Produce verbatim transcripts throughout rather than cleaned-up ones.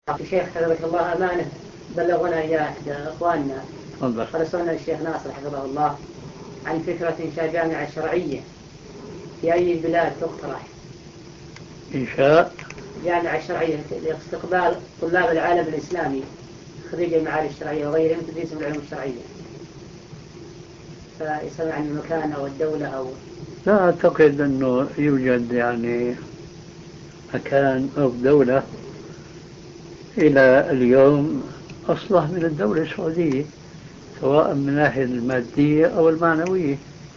الشيخ حفظك الله أمانة بلغنا إلى أحد إخواننا رسولنا الشيخ ناصر حفظه الله عن فكرة إنشاء جامعة شرعية في أي بلاد تقترح. إنشاء جامعة شرعية لاستقبال طلاب العالم الإسلامي خريج المعارف الشرعية وغيرهم تدريس العلوم الشرعية، فيسأل عن المكان أو الدولة أو لا أعتقد أنه يوجد يعني مكان أو دولة إلى اليوم أصلح من الدولة السعودية، سواء من الناحية المادية أو المعنوية.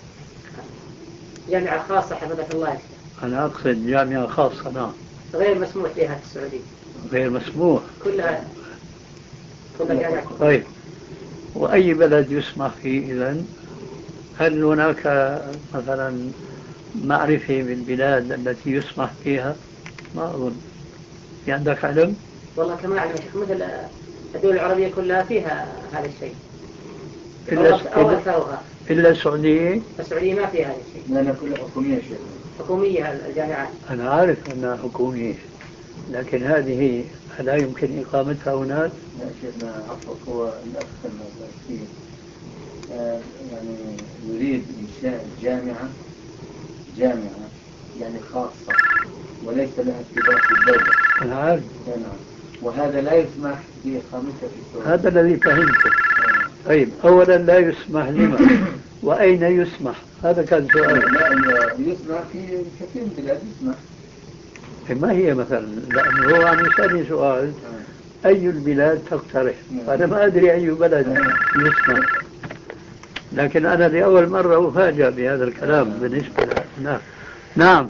جامعة خاصة حفظك الله. أنا أقصد جامعة خاصة. نعم. غير مسموح بها في السعودية. غير مسموح. كلها كلها جامعة. طيب، وأي بلد يسمح فيه إذن؟ هل هناك مثلا معرفة بالبلاد التي يسمح فيها؟ ما أظن. في عندك علم؟ والله كما أعلم مثل الدول العربية كلها فيها هذا الشيء. إلا أو أكثرها. إلا السعودية؟ السعودية ما فيها هذا الشيء. لأنها كلها حكومية شيء. حكومية الجامعات. أنا عارف أنها حكومية، لكن هذه لا يمكن إقامتها هناك؟ لا شيخنا عفوا، هو الأخ المسكين آه يعني يريد إنشاء جامعة جامعة يعني خاصة وليس لها ارتباط بالدولة. أنا عارف. نعم. وهذا لا يسمح بإقامتها في السعودية. هذا الذي فهمته. طيب، أولا لا يسمح لمن؟ وأين يسمح؟ هذا كان سؤال. لا يسمح في كثير من البلاد يسمح. ما هي مثلا؟ لأنه هو عم يسألني سؤال أي البلاد تقترح؟ أنا ما أدري أي بلد يسمح، لكن أنا لأول مرة أفاجأ بهذا الكلام بالنسبة لنا. نعم.